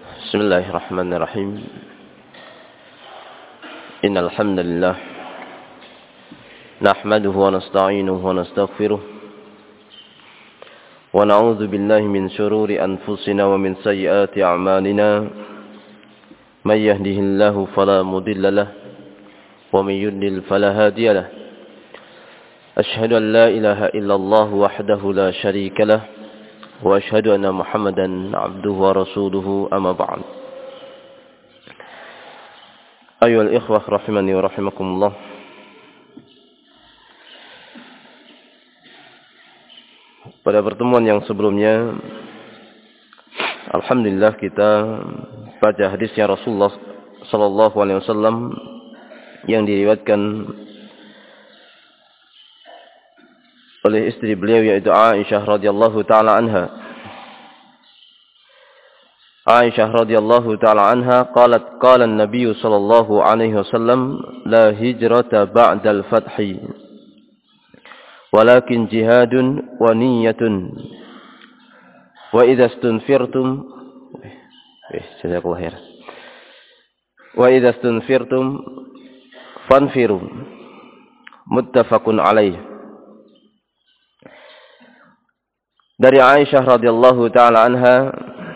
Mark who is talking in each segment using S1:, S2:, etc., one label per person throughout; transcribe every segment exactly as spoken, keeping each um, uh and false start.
S1: بسم الله الرحمن الرحيم إن الحمد لله نحمده ونستعينه ونستغفره ونعوذ بالله من شرور أنفسنا ومن سيئات أعمالنا من يهده الله فلا مضل له ومن يضلل فلا هادي له أشهد أن لا إله إلا الله وحده لا شريك له وأشهد أن محمدا عبده ورسوله أما بعد أيها الإخوة رحمني ورحمكم الله. Pada pertemuan yang sebelumnya, alhamdulillah kita baca hadisnya Rasulullah sallallahu alaihi wasallam yang diriwayatkan oleh istri beliau yaitu Aisyah radhiyallahu taala anha. Aisyah radhiyallahu taala anha qalat qala an-nabiy sallallahu alaihi wasallam la hijrata ba'da al-fath walakin jihadun wa niyyatun wa idza istunfirtum eh jazakallahu khair wa idza istunfirtum fanfiru muttafaqun alaih. Dari Aisyah radhiyallahu taala anha,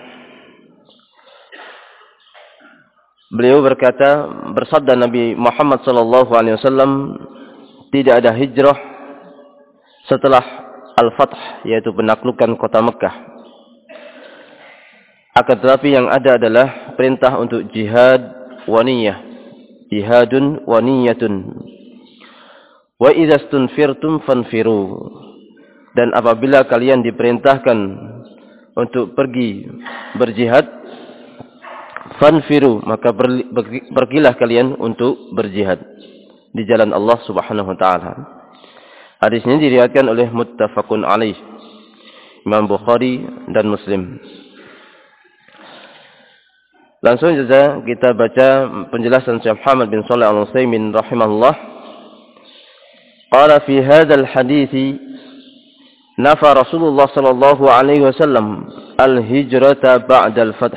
S1: beliau berkata, bersabda Nabi Muhammad sallallahu alaihi wasallam, tidak ada hijrah setelah al-fath, yaitu penaklukan kota Mekah. Akan tetapi yang ada adalah perintah untuk jihad wa niyyah. Jihadun wa niyyatun. Wa idza stunfirtum fanfiru. Dan apabila kalian diperintahkan untuk pergi berjihad, fanfiru, maka pergilah kalian untuk berjihad di jalan Allah Subhanahu wa taala. Hadis ini diriwayatkan oleh muttafaqun alaih, Imam Bukhari dan Muslim. Langsung saja kita baca penjelasan Syekh Muhammad bin Shalih Al-Utsaimin rahimahullah. Qala fi hadzal hadithi nafa Rasulullah sallallahu alaihi wasallam al-hijrata ba'da al-fath.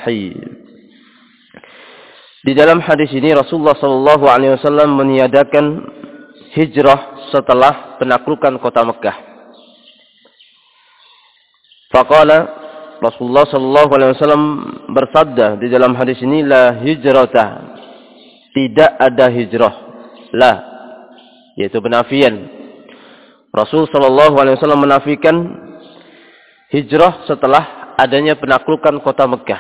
S1: Di dalam hadis ini Rasulullah sallallahu alaihi wasallam meniadakan hijrah setelah penaklukan kota Mekah. Faqala Rasulullah sallallahu alaihi wasallam bersabda di dalam hadis ini, la hijrata, tidak ada hijrah. La, yaitu penafian. Rasul sallallahu alaihi wasallam menafikan hijrah setelah adanya penaklukan kota Mekah.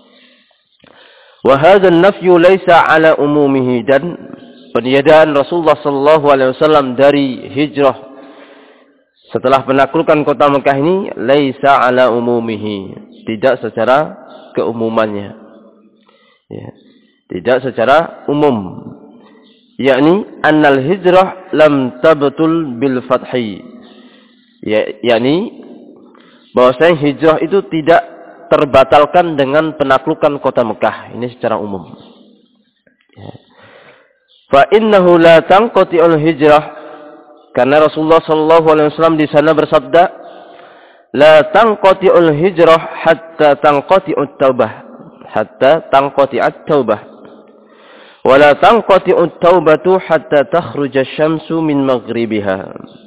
S1: Wa hadzal nafyu laisa ala umumihi, dan peniadaan Rasulullah sallallahu alaihi wasallam dari hijrah setelah penaklukan kota Mekah ini laisa ala umumihi, tidak secara keumumannya. Ya, tidak secara umum. Yakni annal hijrah lam tabtul bil fathi. Ya, yakni bahwasanya hijrah itu tidak terbatalkan dengan penaklukan kota Mekah. Ini secara umum. Ya. Fa innahu la tanqati'ul hijrah, karena Rasulullah sallallahu alaihi wasallam di sana bersabda, la tanqati'ul hijrah hatta tanqati'ut taubah, hatta tanqati'at taubah. Wala tanqati'ut taubatu hatta takhruja asy-syamsu min maghribiha.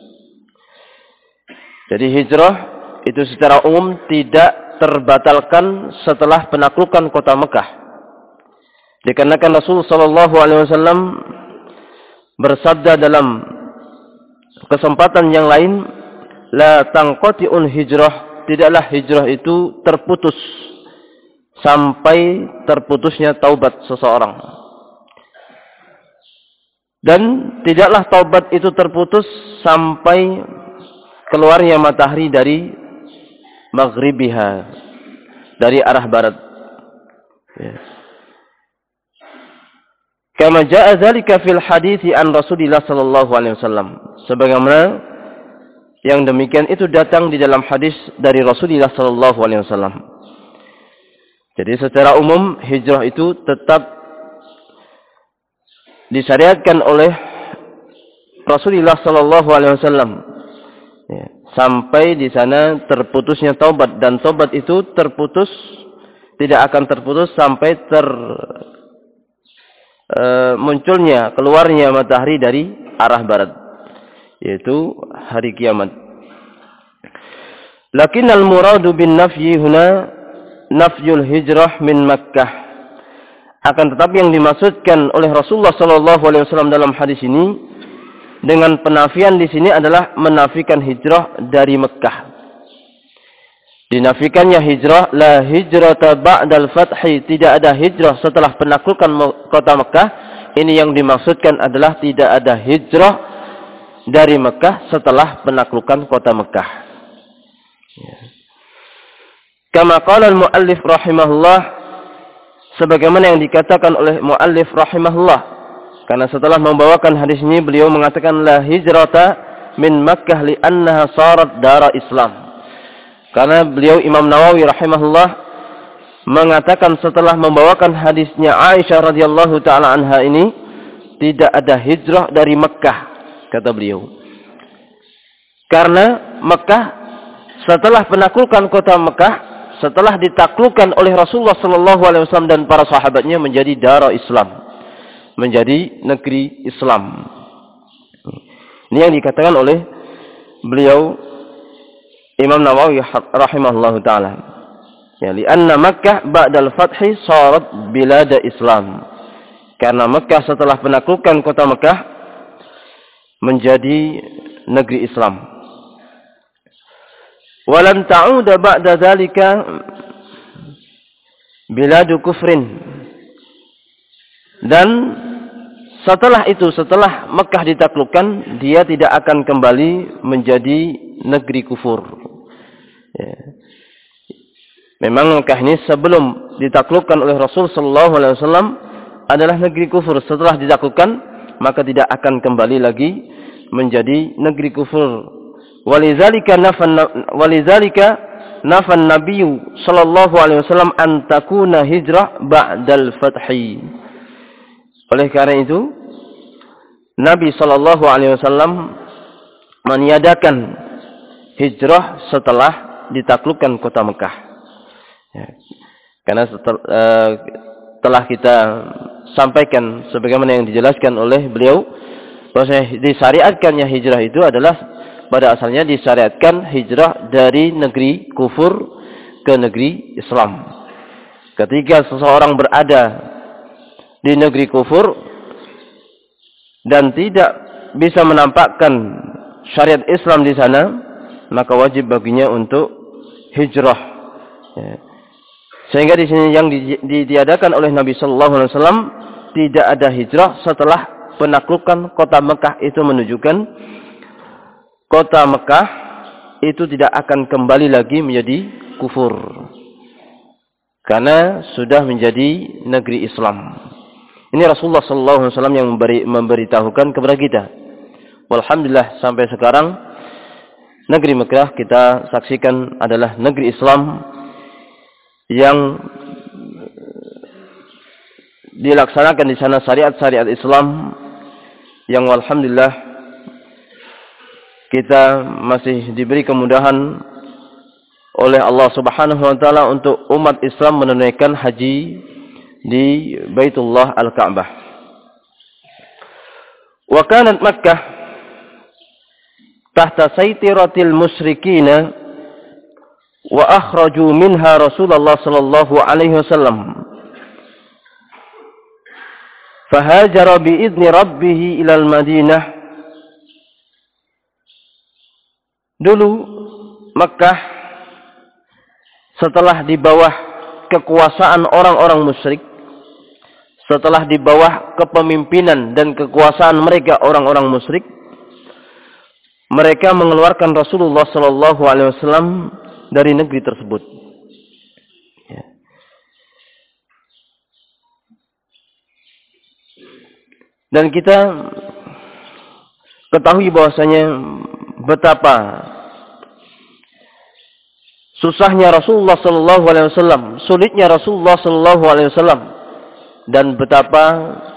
S1: Jadi hijrah itu secara umum tidak terbatalkan setelah penaklukan kota Mekah. Dikarenakan Rasul sallallahu alaihi wasallam bersabda dalam kesempatan yang lain, la tanqati'ul hijrah, tidaklah hijrah itu terputus sampai terputusnya taubat seseorang. Dan tidaklah taubat itu terputus sampai keluarnya matahari dari maghribiha, dari arah barat. Ya. Kama jaa dzalika fil hadithi an Rasulillah sallallahu alaihi wasallam. Sebagaimana yang demikian itu datang di dalam hadis dari Rasulullah sallallahu alaihi wasallam. Jadi secara umum hijrah itu tetap disyariatkan oleh Rasulullah sallallahu alaihi wasallam, ya, sampai di sana terputusnya taubat, dan taubat itu terputus tidak akan terputus sampai ter e, munculnya keluarnya matahari dari arah barat, yaitu hari kiamat. Lakin al-muradu bin nafyi huna nafyul hijrah min Makkah. Akan tetapi yang dimaksudkan oleh Rasulullah sallallahu alaihi wasallam dalam hadis ini dengan penafian di sini adalah menafikan hijrah dari Mekah. Dinafikannya hijrah, la hijrata ba'dal fathi, tidak ada hijrah setelah penaklukan kota Mekah. Ini yang dimaksudkan adalah tidak ada hijrah dari Mekah setelah penaklukan kota Mekah. Ya. Kama qala al-muallif rahimahullah, sebagaimana yang dikatakan oleh muallif rahimahullah. Karena setelah membawakan hadis ini beliau mengatakan la hijrata min Makkah li'annaha sarat dara Islam. Karena beliau Imam Nawawi rahimahullah mengatakan setelah membawakan hadisnya Aisyah radhiyallahu taala anha ini, tidak ada hijrah dari Makkah, kata beliau. Karena Makkah setelah penaklukan kota Makkah, setelah ditaklukkan oleh Rasulullah sallallahu alaihi wasallam dan para sahabatnya, menjadi dara Islam, menjadi negeri Islam. Ini yang dikatakan oleh beliau Imam Nawawi rahimahullahu taala. Ya, lianna Makkah ba'dal fathi sarat bilada Islam. Karena Makkah setelah penaklukan kota Makkah menjadi negeri Islam. Walan ta'uda ba'da dzalika biladu kufrin. Dan setelah itu, setelah Mekah ditaklukkan, dia tidak akan kembali menjadi negeri kufur. Ya. Memang Mekah ini sebelum ditaklukkan oleh Rasul sallallahu alaihi wasallam adalah negeri kufur. Setelah ditaklukkan, maka tidak akan kembali lagi menjadi negeri kufur. Walizalika nafan walizalika nafan Nabiyyu sallallahu alaihi wasallam an takuna hijrah ba'dal fathi. Oleh karena itu, Nabi sallallahu alaihi wasallam meniadakan hijrah setelah ditaklukkan kota Mekah. Ya. Karena setel, uh, telah kita sampaikan sebagaimana yang dijelaskan oleh beliau, bahwa disyariatkannya hijrah itu adalah pada asalnya disyariatkan hijrah dari negeri kufur ke negeri Islam. Ketika seseorang berada di negeri kufur dan tidak bisa menampakkan syariat Islam di sana, maka wajib baginya untuk hijrah. Ya. Sehingga di sini yang ditiadakan oleh Nabi Sallallahu Alaihi Wasallam tidak ada hijrah setelah penaklukan kota Mekah. Itu menunjukkan kota Mekah itu tidak akan kembali lagi menjadi kufur, karena sudah menjadi negeri Islam. Ini Rasulullah Sallallahu Alaihi Wasallam yang memberi, memberitahukan kepada kita. Walhamdulillah sampai sekarang negeri Mekah kita saksikan adalah negeri Islam yang dilaksanakan di sana syariat-syariat Islam yang walhamdulillah kita masih diberi kemudahan oleh Allah Subhanahu wa taala untuk umat Islam menunaikan haji di Baitullah Al-Ka'bah. Wa kanat Makkah tahta saytiratil musyrikina wa akhraju minha Rasulullah sallallahu alaihi wasallam. Fahajara bi'izni rabbih ila al-Madinah. Dulu Makkah setelah di bawah kekuasaan orang-orang musyrik, setelah di bawah kepemimpinan dan kekuasaan mereka orang-orang musyrik, mereka mengeluarkan Rasulullah sallallahu alaihi wasallam dari negeri tersebut. Ya. Dan kita ketahui bahwasanya betapa susahnya Rasulullah sallallahu alaihi wasallam, sulitnya Rasulullah sallallahu alaihi wasallam, dan betapa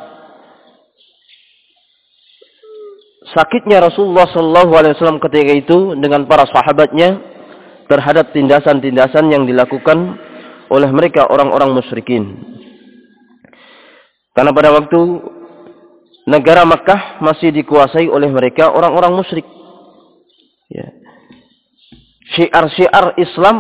S1: sakitnya Rasulullah sallallahu alaihi wasallam ketika itu dengan para sahabatnya terhadap tindasan-tindasan yang dilakukan oleh mereka orang-orang musyrikin. Karena pada waktu negara Makkah masih dikuasai oleh mereka orang-orang musyrik. Ya. Syiar-syiar Islam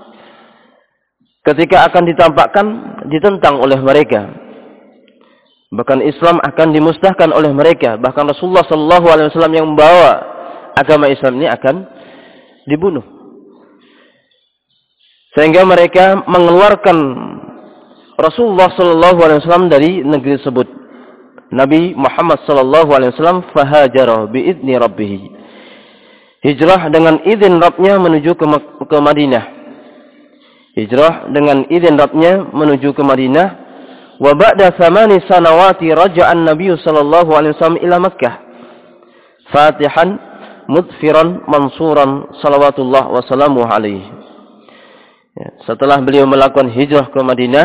S1: ketika akan ditampakkan ditentang oleh mereka. Bahkan Islam akan dimusnahkan oleh mereka. Bahkan Rasulullah Sallallahu Alaihi Wasallam yang membawa agama Islam ini akan dibunuh. Sehingga mereka mengeluarkan Rasulullah Sallallahu Alaihi Wasallam dari negeri tersebut. Nabi Muhammad Sallallahu Alaihi Wasallam fahajara biidni rabbih. Hijrah dengan izin Rabbnya menuju ke, ke Madinah. Hijrah dengan izin Rabbnya menuju ke Madinah. Wa ba'da thamani sanawati raja'an Nabi sallallahu alaihi wasallam ila Makkah. Fatihan mudfiran mansuran salawatullah wa salamuhu alaihi. Ya, setelah beliau melakukan hijrah ke Madinah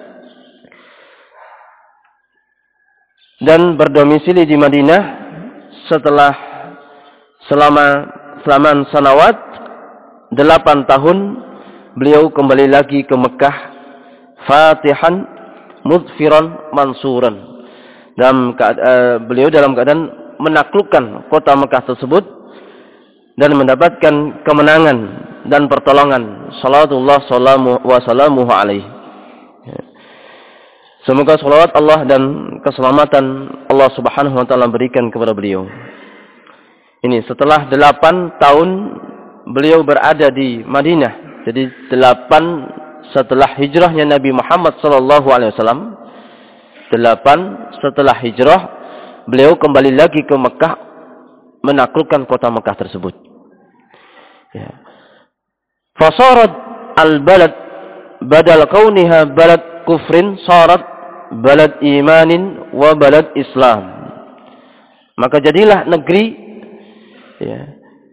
S1: dan berdomisili di Madinah setelah selama selama sanawat delapan tahun beliau kembali lagi ke Mekah fatihan mudfiran mansuran dalam uh, beliau dalam keadaan menaklukkan kota Mekah tersebut dan mendapatkan kemenangan dan pertolongan salatullah salamu wa salamuhu alaihi. Semoga salawat Allah dan keselamatan Allah Subhanahu wa taala berikan kepada beliau. Ini setelah delapan tahun beliau berada di Madinah. Jadi delapan setelah hijrahnya Nabi Muhammad sallallahu alaihi wasallam. Delapan setelah hijrah beliau kembali lagi ke Mekah menaklukkan kota Mekah tersebut. Ya. Fasarat al-balad badal kauniha balad kufrin sarat balad imanin wa balad Islam. Maka jadilah negeri ya,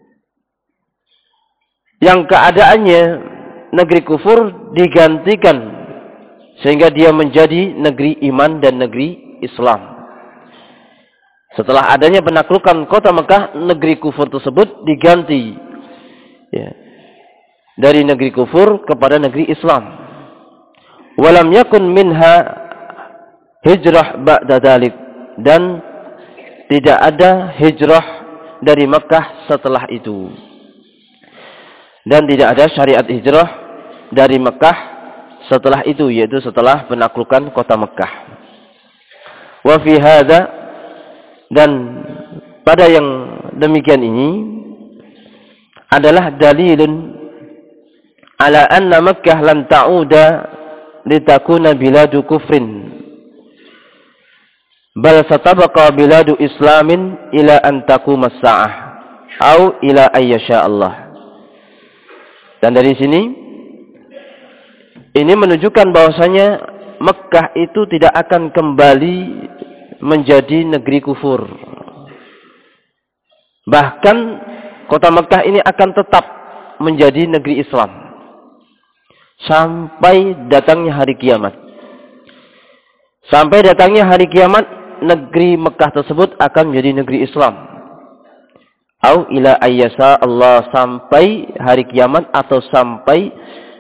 S1: yang keadaannya negeri kufur digantikan sehingga dia menjadi negeri iman dan negeri Islam. Setelah adanya penaklukan kota Mekah, negeri kufur tersebut diganti ya, dari negeri kufur kepada negeri Islam. Walam yakun minha hijrah ba'da dzalik, dan tidak ada hijrah dari Mekah setelah itu. Dan tidak ada syariat hijrah dari Mekah setelah itu, yaitu setelah penaklukan kota Mekah. Wa fi hadza, dan pada yang demikian ini adalah dalilun ala anna Makkah lan ta'uda litakuna biladu kufrin, bal satabqa biladu islamin ila an taquma as-sa'ah au ila ayyasha Allah. Dan dari sini ini menunjukkan bahwasanya Mekah itu tidak akan kembali menjadi negeri kufur. Bahkan kota Mekah ini akan tetap menjadi negeri Islam sampai datangnya hari kiamat. Sampai datangnya hari kiamat, negeri Mekah tersebut akan menjadi negeri Islam. Au ila ayyasa Allah, sampai hari kiamat atau sampai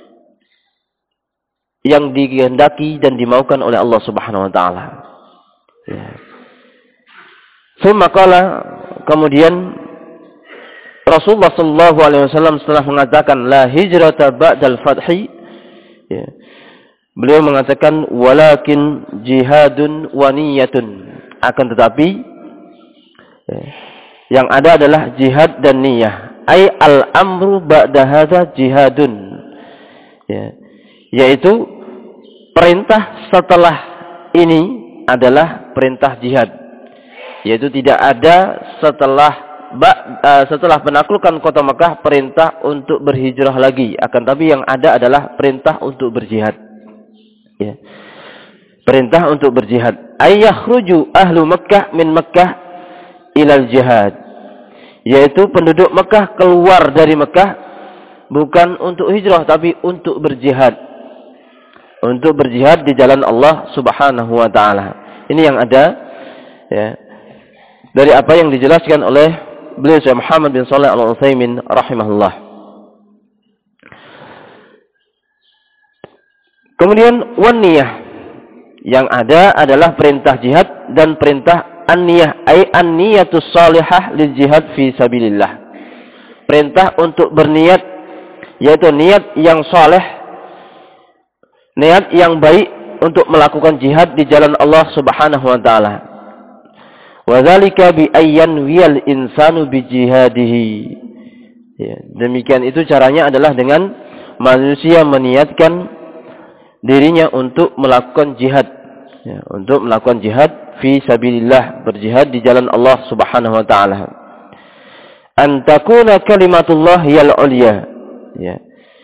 S1: yang dikehendaki dan dimaukan oleh Allah Subhanahu wa taala. Ya. Semakala kemudian Rasulullah sallallahu alaihi wasallam setelah mengatakan la hijrata ba'dal fathi, ya, beliau mengatakan walakin jihadun wa niyyatun, akan tetapi ya, yang ada adalah jihad dan niyah. Ai al-amru ba'da hadza jihadun. Ya. Yaitu perintah setelah ini adalah perintah jihad. Yaitu tidak ada setelah uh, setelah penaklukan kota Mekah perintah untuk berhijrah lagi. Akan tapi yang ada adalah perintah untuk berjihad. Ya. Perintah untuk berjihad. Ay yakhruju ahlu Makkah min Makkah ilal jihad, yaitu penduduk Mekah keluar dari Mekah bukan untuk hijrah tapi untuk berjihad, untuk berjihad di jalan Allah Subhanahu wa taala. Ini yang ada ya, dari apa yang dijelaskan oleh beliau Syekh Muhammad bin Shalih Al-Utsaimin rahimahullah. Kemudian wan niyah. Yang ada adalah perintah jihad dan perintah an-niyah, ay an-niyatus salihah lil jihad fi sabilillah. Perintah untuk berniat, yaitu niat yang saleh, niat yang baik untuk melakukan jihad di jalan Allah Subhanahu wa taala. Wa dzalika bi ayyan wiyal insanu bi jihadihi. Ya, demikian itu caranya adalah dengan manusia meniatkan dirinya untuk melakukan jihad, ya, untuk melakukan jihad fi sabilillah, berjihad di jalan Allah Subhanahu wa taala. An takuna kalimatullah hiyal ulya, ya.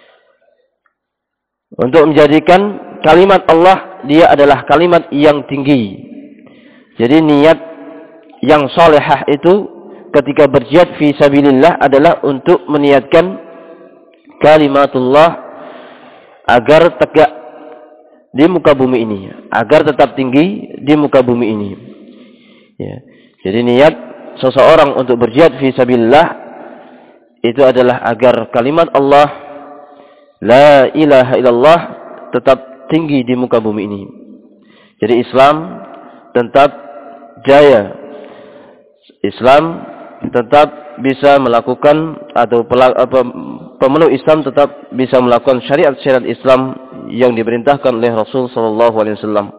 S1: Untuk menjadikan kalimat Allah dia adalah kalimat yang tinggi. Jadi niat yang salehah itu ketika berjihad fi sabilillah adalah untuk meniatkan kalimatullah agar tegak di muka bumi ini, agar tetap tinggi di muka bumi ini. Ya. Jadi niat seseorang untuk berjihad fi sabilillah itu adalah agar kalimat Allah la ilaha illallah tetap tinggi di muka bumi ini. Jadi Islam tetap jaya. Islam tetap bisa melakukan atau pemeluk Islam tetap bisa melakukan syariat-syariat Islam yang diperintahkan oleh Rasul sallallahu alaihi wasallam.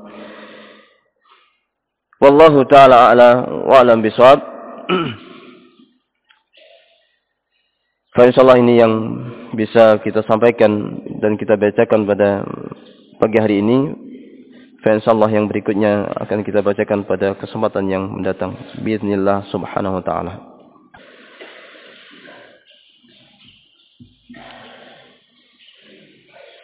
S1: Wallahu taala a'la wa a'lam bishawab. Fa insyaallah ini yang bisa kita sampaikan dan kita bacakan pada pagi hari ini. Fa insyaallah yang berikutnya akan kita bacakan pada kesempatan yang mendatang. Bismillah subhanahu wa taala.